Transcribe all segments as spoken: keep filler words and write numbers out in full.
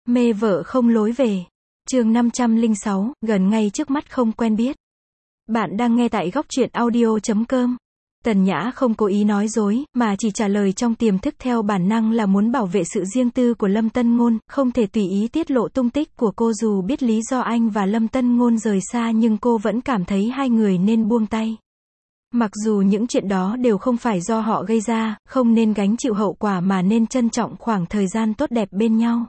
Mê vợ không lối về. Chương năm trăm lẻ sáu, gần ngay trước mắt không quen biết. Bạn đang nghe tại góc truyện audio chấm com. Tần Nhã không cố ý nói dối, mà chỉ trả lời trong tiềm thức theo bản năng là muốn bảo vệ sự riêng tư của Lâm Tân Ngôn, không thể tùy ý tiết lộ tung tích của cô. Dù biết lý do anh và Lâm Tân Ngôn rời xa nhưng cô vẫn cảm thấy hai người nên buông tay. Mặc dù những chuyện đó đều không phải do họ gây ra, không nên gánh chịu hậu quả mà nên trân trọng khoảng thời gian tốt đẹp bên nhau.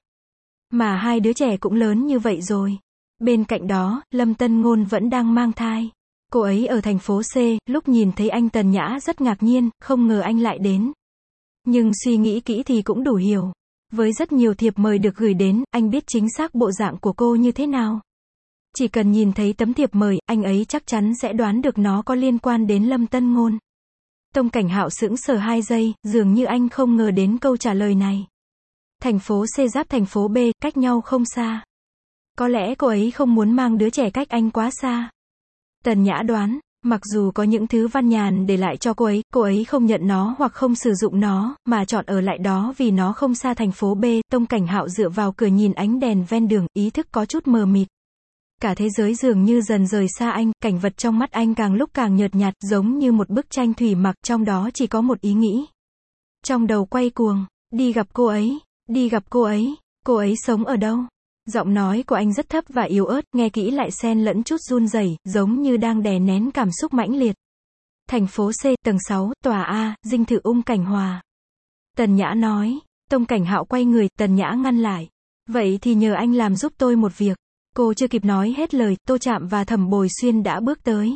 Mà hai đứa trẻ cũng lớn như vậy rồi. Bên cạnh đó, Lâm Tân Ngôn vẫn đang mang thai. Cô ấy ở thành phố C, lúc nhìn thấy anh Tần Nhã rất ngạc nhiên, không ngờ anh lại đến. Nhưng suy nghĩ kỹ thì cũng đủ hiểu. Với rất nhiều thiệp mời được gửi đến, anh biết chính xác bộ dạng của cô như thế nào. Chỉ cần nhìn thấy tấm thiệp mời, anh ấy chắc chắn sẽ đoán được nó có liên quan đến Lâm Tân Ngôn. Tông Cảnh Hạo sững sờ hai giây, dường như anh không ngờ đến câu trả lời này. Thành phố C giáp thành phố B, cách nhau không xa. Có lẽ cô ấy không muốn mang đứa trẻ cách anh quá xa. Tần Nhã đoán, mặc dù có những thứ Văn Nhàn để lại cho cô ấy, cô ấy không nhận nó hoặc không sử dụng nó, mà chọn ở lại đó vì nó không xa thành phố B. Tông Cảnh Hạo dựa vào cửa nhìn ánh đèn ven đường, ý thức có chút mờ mịt. Cả thế giới dường như dần rời xa anh, cảnh vật trong mắt anh càng lúc càng nhợt nhạt, giống như một bức tranh thủy mặc, trong đó chỉ có một ý nghĩ. Trong đầu quay cuồng, đi gặp cô ấy, đi gặp cô ấy, cô ấy sống ở đâu? Giọng nói của anh rất thấp và yếu ớt, nghe kỹ lại xen lẫn chút run rẩy, giống như đang đè nén cảm xúc mãnh liệt. Thành phố C, tầng sáu, tòa A, dinh thự Ung Cảnh Hòa. Tần Nhã nói. Tông Cảnh Hạo quay người, Tần Nhã ngăn lại. Vậy thì nhờ anh làm giúp tôi một việc. Cô chưa kịp nói hết lời, Tô Trạm và Thẩm Bồi Xuyên đã bước tới.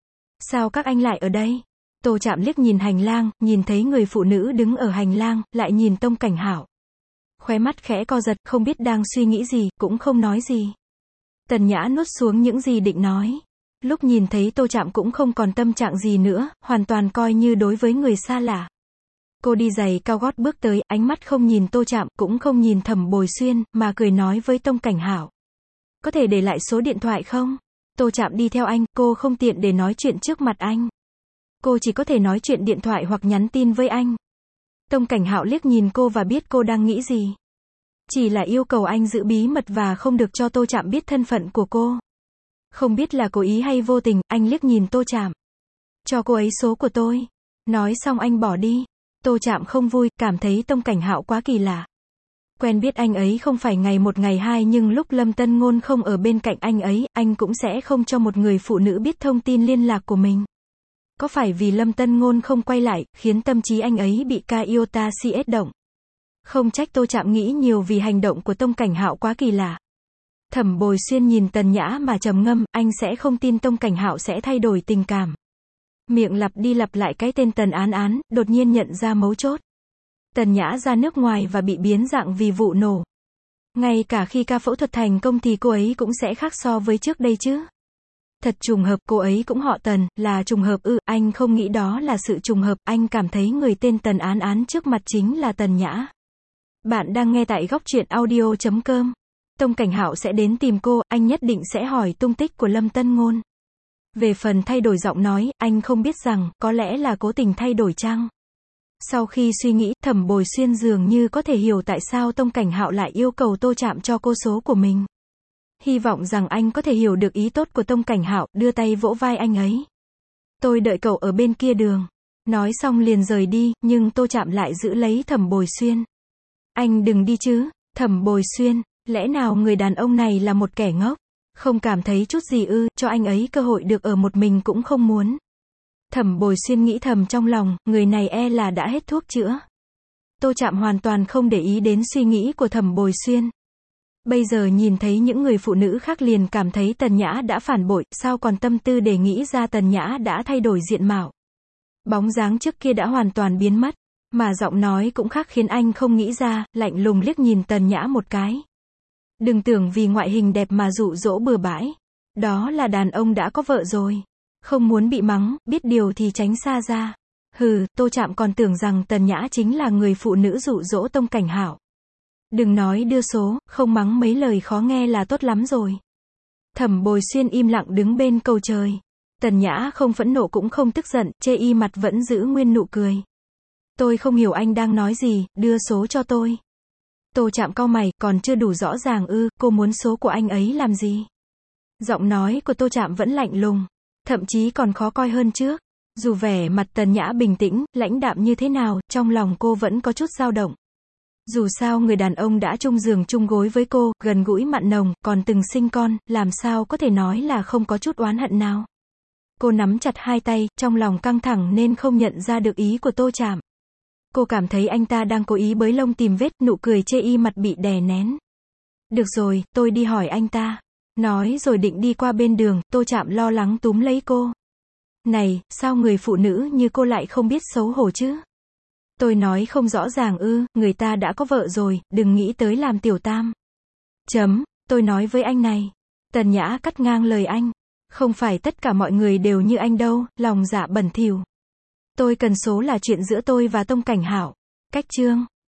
Sao các anh lại ở đây? Tô Trạm liếc nhìn hành lang, nhìn thấy người phụ nữ đứng ở hành lang, lại nhìn Tông Cảnh Hạo. Khóe mắt khẽ co giật, không biết đang suy nghĩ gì, cũng không nói gì. Tần Nhã nuốt xuống những gì định nói. Lúc nhìn thấy Tô Trạm cũng không còn tâm trạng gì nữa, hoàn toàn coi như đối với người xa lạ. Cô đi giày cao gót bước tới, ánh mắt không nhìn Tô Trạm, cũng không nhìn Thẩm Bồi Xuyên, mà cười nói với Tông Cảnh Hạo. Có thể để lại số điện thoại không? Tô Trạm đi theo anh, cô không tiện để nói chuyện trước mặt anh. Cô chỉ có thể nói chuyện điện thoại hoặc nhắn tin với anh. Tông Cảnh Hạo liếc nhìn cô và biết cô đang nghĩ gì. Chỉ là yêu cầu anh giữ bí mật và không được cho Tô Trạm biết thân phận của cô. Không biết là cố ý hay vô tình, anh liếc nhìn Tô Trạm. Cho cô ấy số của tôi. Nói xong anh bỏ đi. Tô Trạm không vui, cảm thấy Tông Cảnh Hạo quá kỳ lạ. Quen biết anh ấy không phải ngày một ngày hai, nhưng lúc Lâm Tân Ngôn không ở bên cạnh anh ấy, anh cũng sẽ không cho một người phụ nữ biết thông tin liên lạc của mình. Có phải vì Lâm Tân Ngôn không quay lại, khiến tâm trí anh ấy bị Iota xê ét động? Không trách Tô Trạm nghĩ nhiều vì hành động của Tông Cảnh Hạo quá kỳ lạ. Thẩm Bồi Xuyên nhìn Tần Nhã mà trầm ngâm, anh sẽ không tin Tông Cảnh Hạo sẽ thay đổi tình cảm. Miệng lặp đi lặp lại cái tên Tần Án Án, đột nhiên nhận ra mấu chốt. Tần Nhã ra nước ngoài và bị biến dạng vì vụ nổ. Ngay cả khi ca phẫu thuật thành công thì cô ấy cũng sẽ khác so với trước đây chứ. Thật trùng hợp, cô ấy cũng họ Tần, là trùng hợp ư? Anh không nghĩ đó là sự trùng hợp, anh cảm thấy người tên Tần Án Án trước mặt chính là Tần Nhã. Bạn đang nghe tại góc truyện audio chấm com. Tông Cảnh Hạo sẽ đến tìm cô, anh nhất định sẽ hỏi tung tích của Lâm Tân Ngôn. Về phần thay đổi giọng nói, anh không biết rằng, có lẽ là cố tình thay đổi chăng? Sau khi suy nghĩ, Thẩm Bồi Xuyên dường như có thể hiểu tại sao Tông Cảnh Hạo lại yêu cầu Tô Trạm cho cô số của mình. Hy vọng rằng anh có thể hiểu được ý tốt của Tông Cảnh Hạo, đưa tay vỗ vai anh ấy. Tôi đợi cậu ở bên kia đường. Nói xong liền rời đi, nhưng Tô Trạm lại giữ lấy Thẩm Bồi Xuyên. Anh đừng đi chứ, Thẩm Bồi Xuyên, lẽ nào người đàn ông này là một kẻ ngốc? Không cảm thấy chút gì ư, cho anh ấy cơ hội được ở một mình cũng không muốn. Thẩm Bồi Xuyên nghĩ thầm trong lòng, người này e là đã hết thuốc chữa. Tô Trạm hoàn toàn không để ý đến suy nghĩ của Thẩm Bồi Xuyên. Bây giờ nhìn thấy những người phụ nữ khác liền cảm thấy Tần Nhã đã phản bội, sao còn tâm tư để nghĩ ra Tần Nhã đã thay đổi diện mạo. Bóng dáng trước kia đã hoàn toàn biến mất, mà giọng nói cũng khác khiến anh không nghĩ ra, lạnh lùng liếc nhìn Tần Nhã một cái. Đừng tưởng vì ngoại hình đẹp mà dụ dỗ bừa bãi. Đó là đàn ông đã có vợ rồi. Không muốn bị mắng, biết điều thì tránh xa ra. Hừ, Tô Trạm còn tưởng rằng Tần Nhã chính là người phụ nữ dụ dỗ Tông Cảnh Hạo. Đừng nói đưa số, không mắng mấy lời khó nghe là tốt lắm rồi. Thẩm Bồi Xuyên im lặng đứng bên cầu trời. Tần Nhã không phẫn nộ cũng không tức giận, chê y mặt vẫn giữ nguyên nụ cười. Tôi không hiểu anh đang nói gì, đưa số cho tôi. Tô Trạm cau mày, còn chưa đủ rõ ràng ư, cô muốn số của anh ấy làm gì? Giọng nói của Tô Trạm vẫn lạnh lùng, thậm chí còn khó coi hơn trước. Dù vẻ mặt Tần Nhã bình tĩnh, lãnh đạm như thế nào, trong lòng cô vẫn có chút dao động. Dù sao người đàn ông đã chung giường chung gối với cô, gần gũi mặn nồng, còn từng sinh con, làm sao có thể nói là không có chút oán hận nào. Cô nắm chặt hai tay, trong lòng căng thẳng nên không nhận ra được ý của Tô Trạm. Cô cảm thấy anh ta đang cố ý bới lông tìm vết, nụ cười chê y mặt bị đè nén. Được rồi, tôi đi hỏi anh ta. Nói rồi định đi qua bên đường, Tô Trạm lo lắng túm lấy cô. Này, sao người phụ nữ như cô lại không biết xấu hổ chứ? Tôi nói không rõ ràng ư, người ta đã có vợ rồi, đừng nghĩ tới làm tiểu tam. Chấm, tôi nói với anh này. Tần Nhã cắt ngang lời anh. Không phải tất cả mọi người đều như anh đâu, lòng dạ bẩn thỉu. Tôi cần số là chuyện giữa tôi và Tông Cảnh Hạo. Cách chương.